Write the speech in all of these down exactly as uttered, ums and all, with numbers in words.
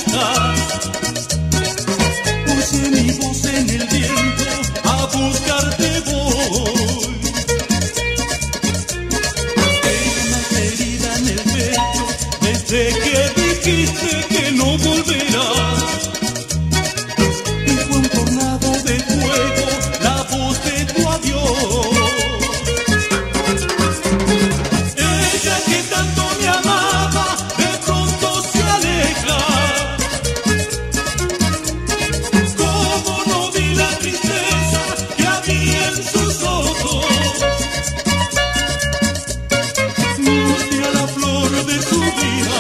estás. Puse mi voz en el viento, a buscarte voy. Tengo una herida en el pecho, desde que dijiste que no volverás. Y fue un tornado de fuego, la voz de tu adiós. Ella que tanto me amaba, de pronto se aleja. Como no vi la tristeza que había en sus ojos. Murió la flor de su vida,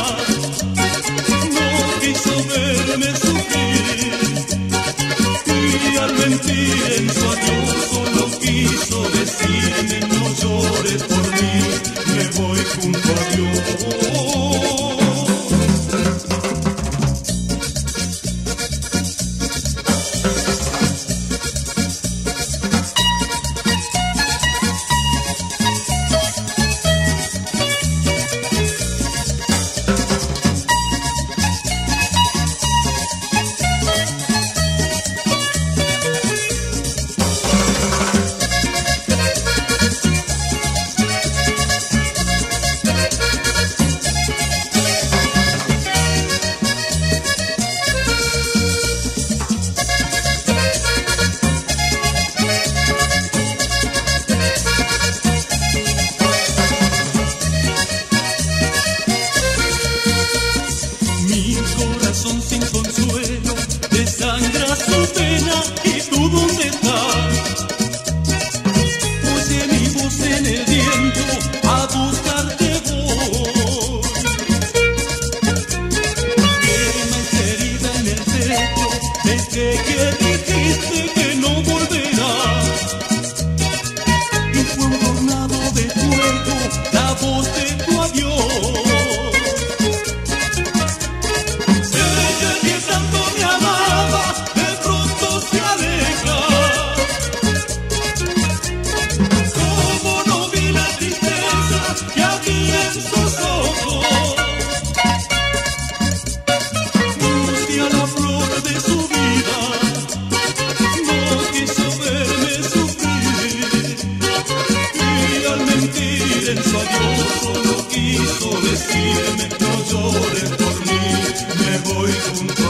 no quiso verme sufrir. Y al mentir en su adiós solo quiso decirme: no llores por mí, me voy junto a Dios. Mi corazón sin consuelo desangra su pena. ¿Y tú dónde estás? Oye mi voz en el viento, a buscarte voy. Quema esa herida en el pecho, desde que dijiste que no volverás. Y fue un tornado de fuego, la voz de tu adiós. En su adiós solo quiso decirme: no llores por mí, me voy junto